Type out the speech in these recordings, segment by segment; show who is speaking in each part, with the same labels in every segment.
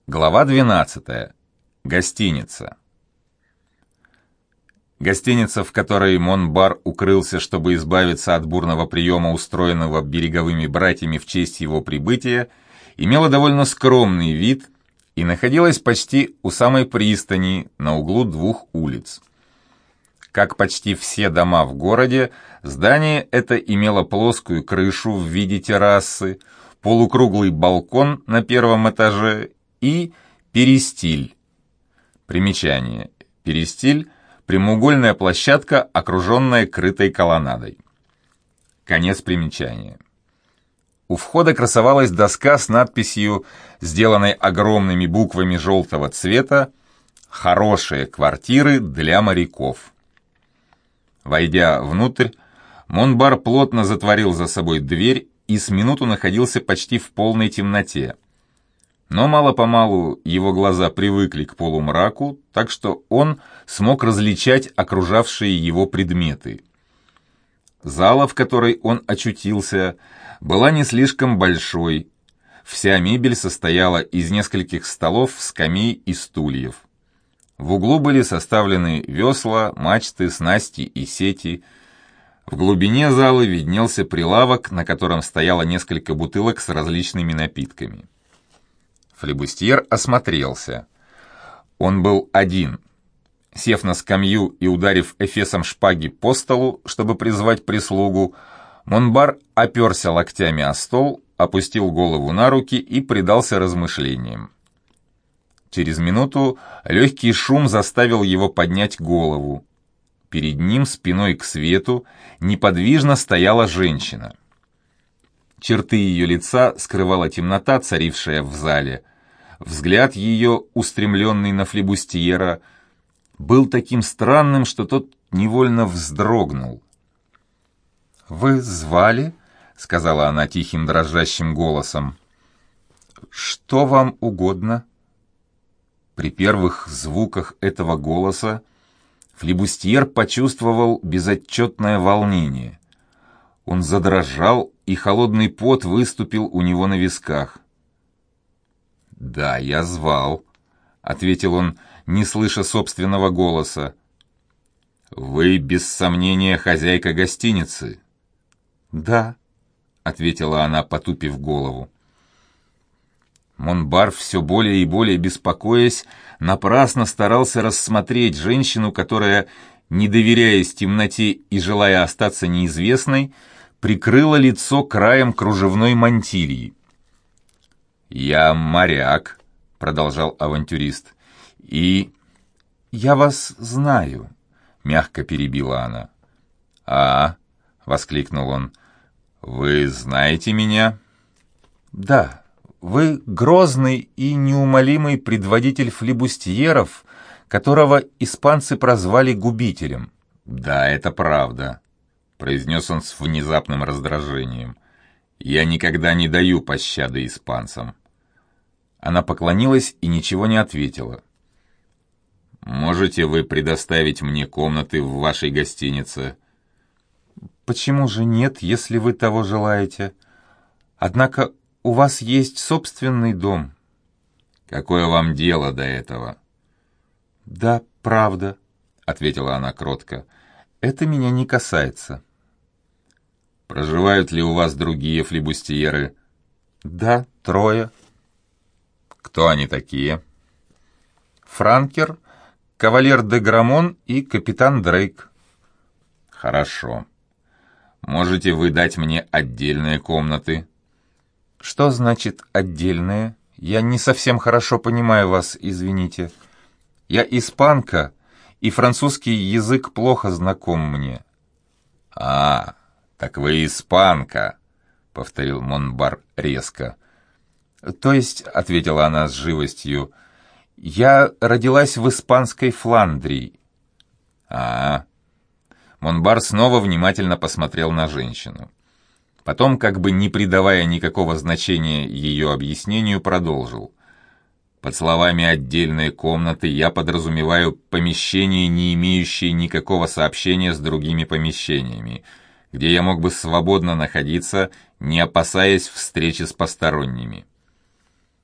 Speaker 1: Глава 12. Гостиница. Гостиница, в которой Монбар укрылся, чтобы избавиться от бурного приема, устроенного береговыми братьями в честь его прибытия, имела довольно скромный вид и находилась почти у самой пристани на углу двух улиц. Как почти все дома в городе, здание это имело плоскую крышу в виде террасы, полукруглый балкон на первом этаже и перистиль. Примечание. Перистиль – прямоугольная площадка, окруженная крытой колоннадой. Конец примечания. У входа красовалась доска с надписью, сделанной огромными буквами желтого цвета, «Хорошие квартиры для моряков». Войдя внутрь, Монбар плотно затворил за собой дверь и с минуту находился почти в полной темноте. Но мало-помалу его глаза привыкли к полумраку, так что он смог различать окружавшие его предметы. Зала, в которой он очутился, была не слишком большой. Вся мебель состояла из нескольких столов, скамей и стульев. В углу были составлены весла, мачты, снасти и сети. В глубине зала виднелся прилавок, на котором стояло несколько бутылок с различными напитками. Флебустьер осмотрелся. Он был один. Сев на скамью и ударив эфесом шпаги по столу, чтобы призвать прислугу, Монбар оперся локтями о стол, опустил голову на руки и предался размышлениям. Через минуту легкий шум заставил его поднять голову. Перед ним, спиной к свету, неподвижно стояла женщина. Черты ее лица скрывала темнота, царившая в зале. Взгляд ее, устремленный на флебустьера, был таким странным, что тот невольно вздрогнул. «Вы звали?» — сказала она тихим дрожащим голосом. «Что вам угодно?» При первых звуках этого голоса флебустьер почувствовал безотчетное волнение. Он задрожал, и холодный пот выступил у него на висках. «Да, я звал», — ответил он, не слыша собственного голоса. «Вы, без сомнения, хозяйка гостиницы?» «Да», — ответила она, потупив голову. Монбар, все более и более беспокоясь, напрасно старался рассмотреть женщину, которая, не доверяясь темноте и желая остаться неизвестной, прикрыла лицо краем кружевной мантильи. «Я моряк», — продолжал авантюрист, — «и...» «Я вас знаю», — мягко перебила она. «А?» — воскликнул он. «Вы знаете меня?» «Да, вы грозный и неумолимый предводитель флебустьеров, которого испанцы прозвали губителем». «Да, это правда», — произнес он с внезапным раздражением. «Я никогда не даю пощады испанцам». Она поклонилась и ничего не ответила. «Можете вы предоставить мне комнаты в вашей гостинице?»
Speaker 2: «Почему же нет, если вы того желаете? Однако у вас есть собственный дом».
Speaker 1: «Какое вам дело до этого?»
Speaker 2: «Да, правда»,
Speaker 1: — ответила она кротко.
Speaker 2: «это меня не касается».
Speaker 1: «Проживают ли у вас другие флебустьеры?»
Speaker 2: «Да, 3.
Speaker 1: «Кто они такие?»
Speaker 2: «Франкер, кавалер де Грамон и капитан Дрейк».
Speaker 1: «Хорошо. Можете вы дать мне отдельные комнаты?»
Speaker 2: «Что значит «отдельные»? Я не совсем хорошо понимаю вас, извините. Я испанка, и французский язык плохо знаком мне».
Speaker 1: «А, так вы испанка», — повторил Монбар резко.
Speaker 2: «То есть», — ответила она с живостью, — «я родилась в испанской Фландрии».
Speaker 1: «А». Монбар снова внимательно посмотрел на женщину. Потом, как бы не придавая никакого значения ее объяснению, продолжил. «Под словами «отдельные комнаты» я подразумеваю помещение, не имеющее никакого сообщения с другими помещениями, где я мог бы свободно находиться, не опасаясь встречи с посторонними».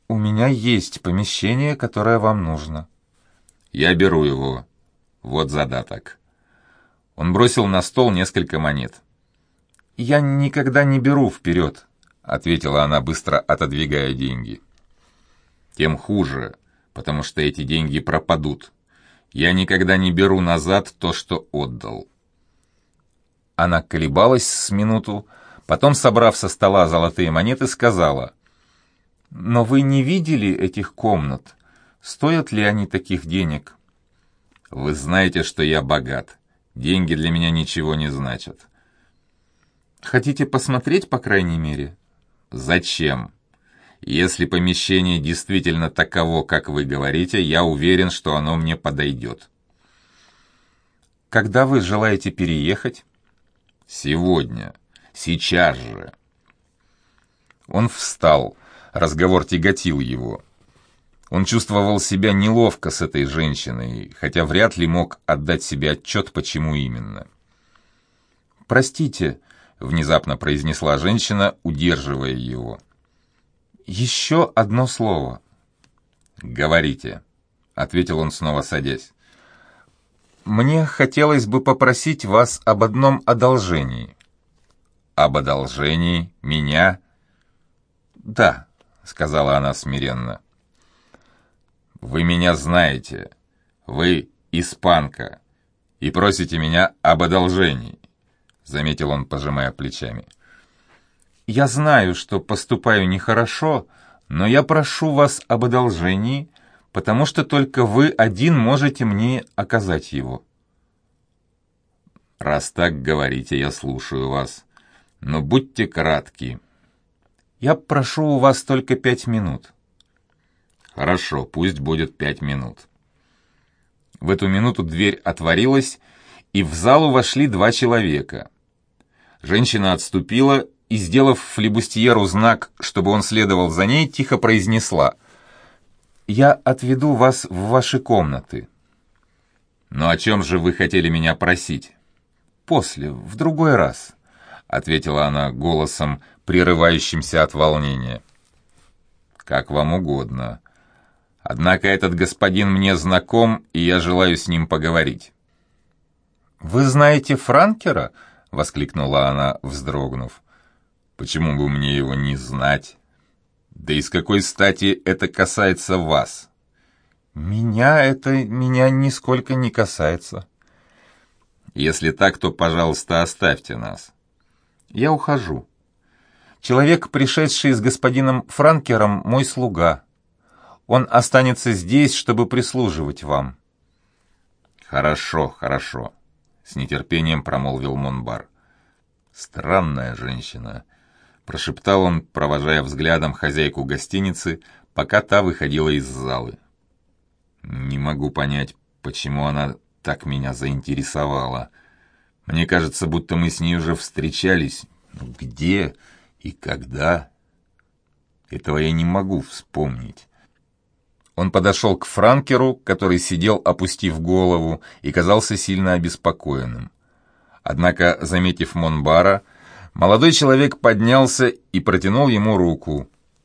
Speaker 2: «У меня есть помещение, которое вам нужно».
Speaker 1: «Я беру его. Вот задаток». Он бросил на стол несколько монет.
Speaker 2: «Я никогда не беру вперед», — ответила она, быстро отодвигая деньги.
Speaker 1: «Тем хуже, потому что эти деньги пропадут. Я никогда не беру назад то, что отдал».
Speaker 2: Она колебалась с минуту, потом, собрав со стола золотые монеты, сказала: «Но вы не видели этих комнат? Стоят ли они таких денег?»
Speaker 1: «Вы знаете, что я богат. Деньги для меня ничего не значат».
Speaker 2: «Хотите посмотреть, по крайней мере?»
Speaker 1: «Зачем? Если помещение действительно таково, как вы говорите, я уверен, что оно мне подойдет».
Speaker 2: «Когда вы желаете переехать?»
Speaker 1: «Сегодня. Сейчас же».
Speaker 2: Он встал. Разговор тяготил его. Он чувствовал себя неловко с этой женщиной, хотя вряд ли мог отдать себе отчет, почему именно. «Простите», — внезапно произнесла женщина, удерживая его. «Еще одно слово».
Speaker 1: «Говорите», — ответил он, снова садясь.
Speaker 2: «Мне хотелось бы попросить вас об одном одолжении».
Speaker 1: «Об одолжении? Меня?»
Speaker 2: «Да», — сказала она смиренно.
Speaker 1: «Вы меня знаете. Вы испанка. И просите меня об одолжении», — заметил он, пожимая плечами.
Speaker 2: «Я знаю, что поступаю нехорошо, но я прошу вас об одолжении, потому что только вы один можете мне оказать его».
Speaker 1: «Раз так говорите, я слушаю вас. Но будьте кратки».
Speaker 2: «Я прошу у вас только 5 минут».
Speaker 1: «Хорошо, пусть будет 5 минут». В эту минуту дверь отворилась, и в залу вошли 2 человека. Женщина отступила и, сделав флибустьеру знак, чтобы он следовал за ней, тихо произнесла: «Я отведу вас в ваши комнаты». «Но о чем же вы хотели меня просить?»
Speaker 2: «После, в другой раз», — ответила она голосом, прерывающимся от волнения.
Speaker 1: «Как вам угодно. Однако этот господин мне знаком, и я желаю с ним поговорить».
Speaker 2: «Вы знаете Франкера?» — воскликнула она, вздрогнув.
Speaker 1: «Почему бы мне его не знать? Да и с какой стати это касается вас?»
Speaker 2: Меня нисколько не касается».
Speaker 1: «Если так, то, пожалуйста, оставьте нас».
Speaker 2: «Я ухожу. Человек, пришедший с господином Франкером, мой слуга. Он останется здесь, чтобы прислуживать вам».
Speaker 1: «Хорошо, хорошо», — с нетерпением промолвил Монбар. «Странная женщина», — прошептал он, провожая взглядом хозяйку гостиницы, пока та выходила из залы. «Не могу понять, почему она так меня заинтересовала. Мне кажется, будто мы с ней уже встречались. Где и когда? Этого я не могу вспомнить».
Speaker 2: Он подошел к Франкеру, который сидел, опустив голову, и казался сильно обеспокоенным. Однако, заметив Монбара, молодой человек поднялся и протянул ему руку.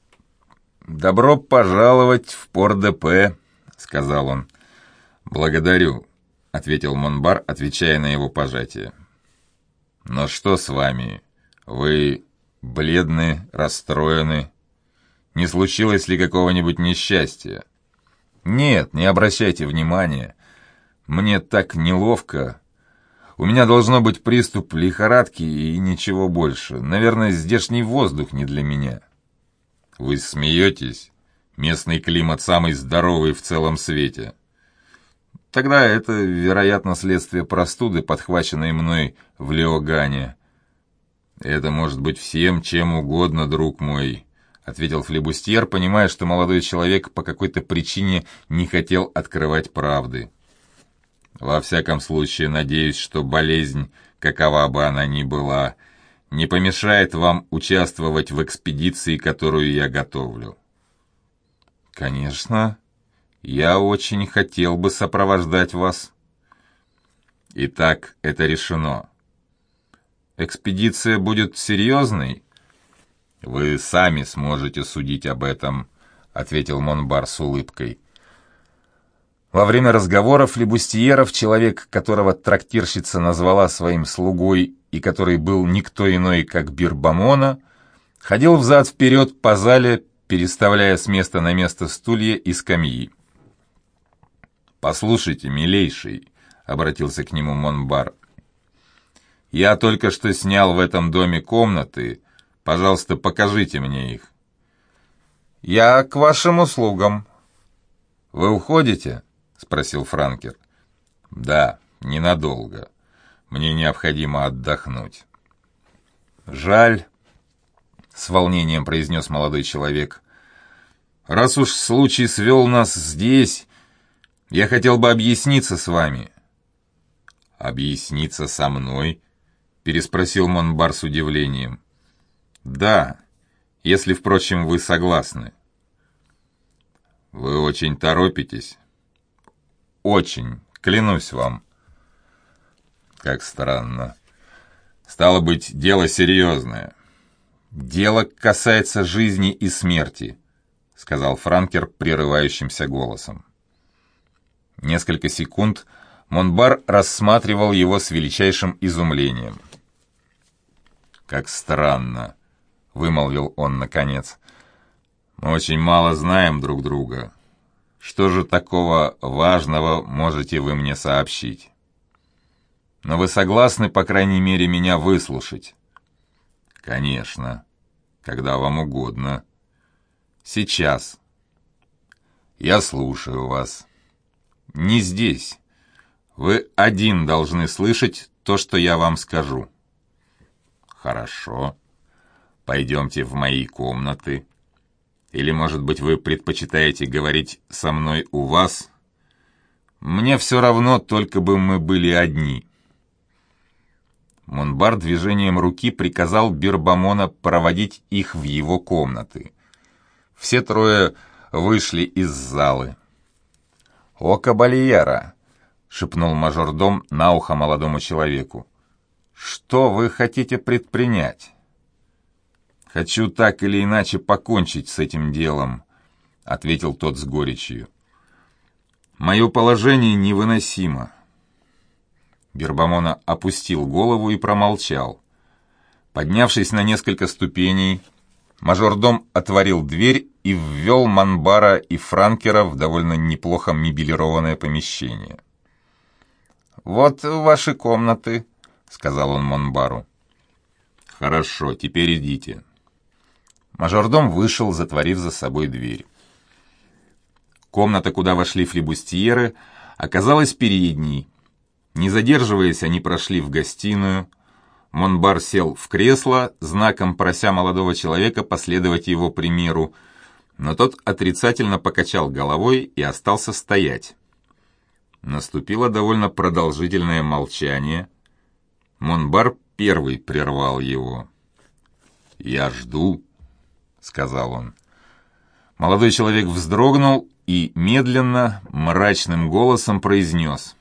Speaker 1: «Добро пожаловать в Пор-де-Пе», — сказал он. «Благодарю», — ответил Монбар, отвечая на его пожатие. «Но что с вами? Вы бледны, расстроены. Не случилось ли какого-нибудь несчастья?» «Нет, не обращайте внимания. Мне так неловко. У меня должно быть приступ лихорадки и ничего больше. Наверное, здешний воздух не для меня». «Вы смеетесь? Местный климат самый здоровый в целом свете». «Тогда это, вероятно, следствие простуды, подхваченной мной в Леогане». «Это может быть всем, чем угодно, друг мой», — ответил флибустьер, понимая, что молодой человек по какой-то причине не хотел открывать правды. «Во всяком случае, надеюсь, что болезнь, какова бы она ни была, не помешает вам участвовать в экспедиции, которую я готовлю». «Конечно, я очень хотел бы сопровождать вас». «Итак, это решено. Экспедиция будет серьезной?» «Вы сами сможете судить об этом.
Speaker 2: — ответил Монбар с улыбкой. Во время разговора флибустьеров человек, которого трактирщица назвала своим слугой и который был никто иной, как Бирбамона, ходил взад-вперед по зале, переставляя с места на место стулья и скамьи. «Послушайте, милейший», — обратился к нему Монбар, — «я только что снял в этом доме комнаты. Пожалуйста, покажите мне их». «Я к вашим услугам». «Вы уходите?» — спросил Франкер. «Да, ненадолго. Мне необходимо отдохнуть». «Жаль», — с волнением произнес молодой человек. «Раз уж случай свел нас здесь, я хотел бы объясниться с вами». «Объясниться со мной?» — переспросил Монбар с удивлением. «Да, если, впрочем, вы согласны». «Вы очень торопитесь?» «Очень, клянусь вам». «Как странно. Стало быть, дело серьезное». «Дело касается жизни и смерти», — сказал Франкер прерывающимся голосом. Несколько секунд Монбар рассматривал его с величайшим изумлением. «Как странно», — вымолвил он наконец. «Мы очень мало знаем друг друга. Что же такого важного можете вы мне сообщить? Но вы согласны, по крайней мере, меня выслушать?» «Конечно. Когда вам угодно. Сейчас. Я слушаю вас. Не здесь. Вы один должны слышать то, что я вам скажу». «Хорошо. Пойдемте в мои комнаты. Или, может быть, вы предпочитаете говорить со мной у вас? Мне все равно, только бы мы были одни». Монбар движением руки приказал Бирбамона проводить их в его комнаты. Все трое вышли из залы. «О, кабальера!» — шепнул мажордом на ухо молодому человеку. «Что вы хотите предпринять?» «Хочу так или иначе покончить с этим делом», — ответил тот с горечью. «Мое положение невыносимо». Бирбамона опустил голову и промолчал. Поднявшись на несколько ступеней, мажордом отворил дверь и ввел Монбара и Франкера в довольно неплохо мебелированное помещение. «Вот ваши комнаты», — сказал он Монбару. «Хорошо, теперь идите». Мажордом вышел, затворив за собой дверь. Комната, куда вошли флибустьеры, оказалась передней. Не задерживаясь, они прошли в гостиную. Монбар сел в кресло, знаком прося молодого человека последовать его примеру, но тот отрицательно покачал головой и остался стоять. Наступило довольно продолжительное молчание. Монбар первый прервал его. «Я жду», — сказал он. Молодой человек вздрогнул и медленно, мрачным голосом произнес: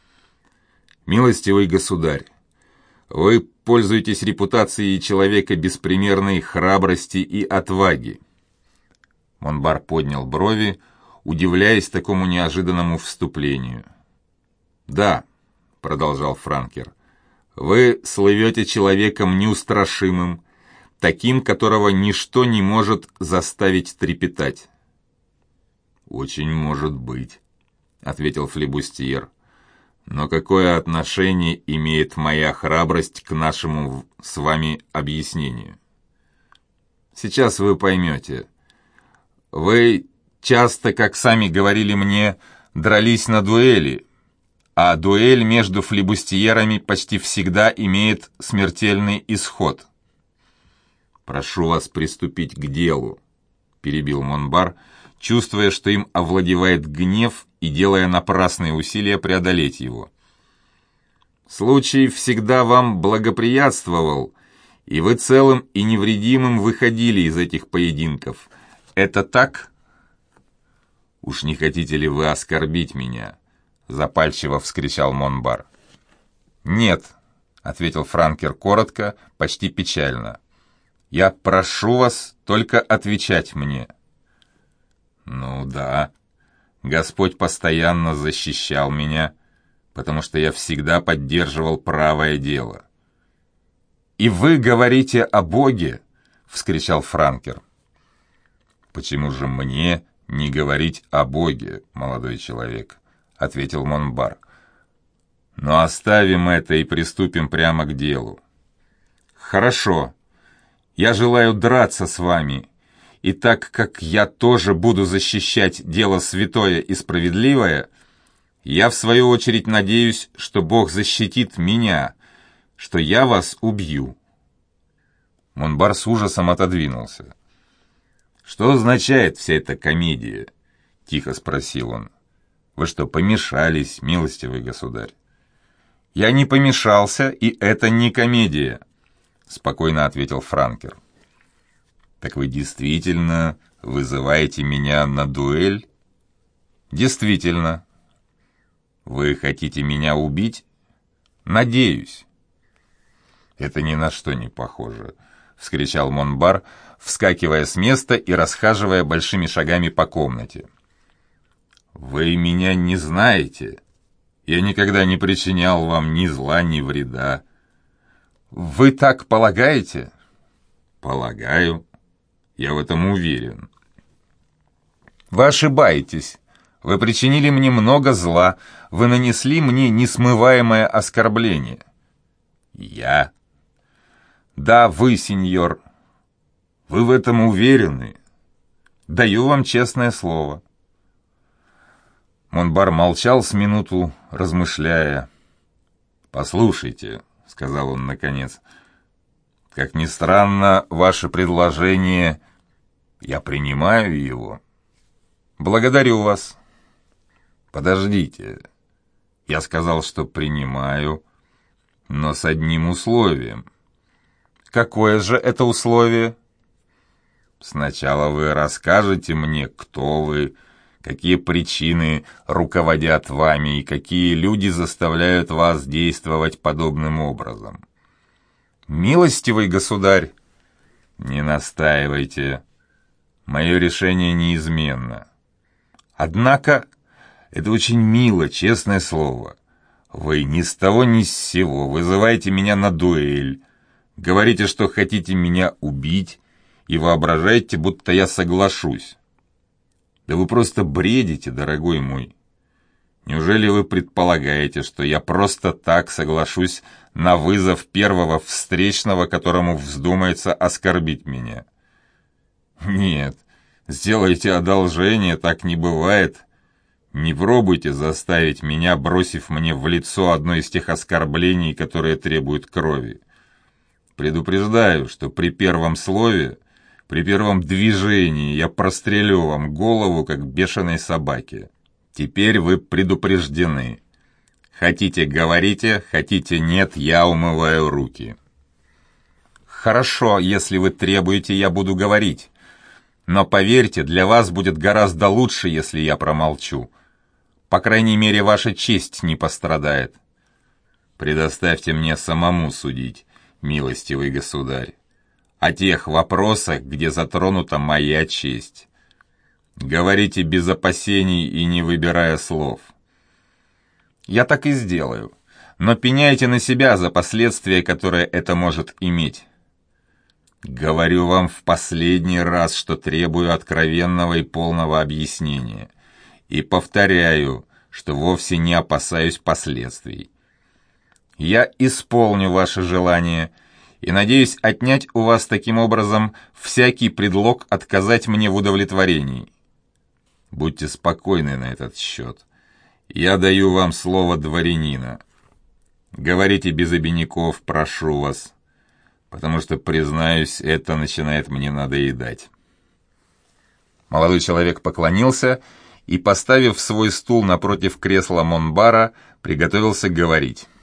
Speaker 2: «Милостивый государь, вы пользуетесь репутацией человека беспримерной храбрости и отваги». Монбар поднял брови, удивляясь такому неожиданному вступлению. «Да», — продолжал Франкер, — «вы слывете человеком неустрашимым, таким, которого ничто не может заставить трепетать». «Очень может быть», — ответил флибустьер. «Но какое отношение имеет моя храбрость к нашему с вами объяснению?» «Сейчас вы поймете. Вы часто, как сами говорили мне, дрались на дуэли, а дуэль между флибустьерами почти всегда имеет смертельный исход». «Прошу вас приступить к делу», — перебил Монбар, чувствуя, что им овладевает гнев и делая напрасные усилия преодолеть его. «Случай всегда вам благоприятствовал, и вы целым и невредимым выходили из этих поединков. Это так?» «Уж не хотите ли вы оскорбить меня?» — запальчиво вскричал Монбар. «Нет», — ответил Франкер коротко, почти печально. «Я прошу вас только отвечать мне».
Speaker 1: Ну да, Господь постоянно защищал меня, потому что я всегда поддерживал правое дело. «И вы говорите о Боге?» — вскричал Франкер. «Почему же мне не говорить о Боге, молодой человек?» — ответил Монбар. «Но оставим это и приступим прямо к делу. Хорошо, я желаю драться с вами, и так как я тоже буду защищать дело святое и справедливое, я в свою очередь надеюсь, что Бог защитит меня, что я вас убью». Монбар с ужасом отодвинулся. «Что означает вся эта комедия?» — тихо спросил он. «Вы что, помешались, милостивый государь?» «Я не помешался, и это не комедия», — спокойно ответил Франкер. «Так вы действительно вызываете меня на дуэль?» «Действительно». «Вы хотите меня убить?» «Надеюсь». «Это ни на что не похоже», — вскричал Монбар, вскакивая с места и расхаживая большими шагами по комнате. «Вы меня не знаете. Я никогда не причинял вам ни зла, ни вреда». «Вы так полагаете?» «Полагаю. Я в этом уверен». «Вы ошибаетесь. Вы причинили мне много зла. Вы нанесли мне несмываемое оскорбление». «Я?» «Да, вы, сеньор». «Вы в этом уверены?» «Даю вам честное слово». Монбар молчал с минуту, размышляя. «Послушайте», — сказал он наконец, — «как ни странно, ваше предложение, я принимаю его». «Благодарю вас». «Подождите, я сказал, что принимаю, но с одним условием». «Какое же это условие?» «Сначала вы расскажете мне, кто вы, какие причины руководят вами и какие люди заставляют вас действовать подобным образом». «Милостивый государь!» «Не настаивайте. Мое решение неизменно. Однако это очень мило, честное слово. Вы ни с того ни с сего вызываете меня на дуэль, говорите, что хотите меня убить, и воображаете, будто я соглашусь. Да вы просто бредите, дорогой мой. Неужели вы предполагаете, что я просто так соглашусь на вызов первого встречного, которому вздумается оскорбить меня? Нет, сделайте одолжение, так не бывает. Не пробуйте заставить меня, бросив мне в лицо одно из тех оскорблений, которые требуют крови. Предупреждаю, что при первом слове, при первом движении я прострелю вам голову, как бешеной собаке. Теперь вы предупреждены. Хотите — говорите, хотите — нет, я умываю руки». «Хорошо, если вы требуете, я буду говорить. Но поверьте, для вас будет гораздо лучше, если я промолчу. По крайней мере, ваша честь не пострадает». «Предоставьте мне самому судить, милостивый государь, о тех вопросах, где затронута моя честь. Говорите без опасений и не выбирая слов». «Я так и сделаю, но пеняйте на себя за последствия, которые это может иметь». «Говорю вам в последний раз, что требую откровенного и полного объяснения, и повторяю, что вовсе не опасаюсь последствий. Я исполню ваше желание и надеюсь отнять у вас таким образом всякий предлог отказать мне в удовлетворении. Будьте спокойны на этот счет. Я даю вам слово дворянина. Говорите без обиняков, прошу вас, потому что, признаюсь, это начинает мне надоедать». Молодой человек поклонился и, поставив свой стул напротив кресла Монбара, приготовился говорить.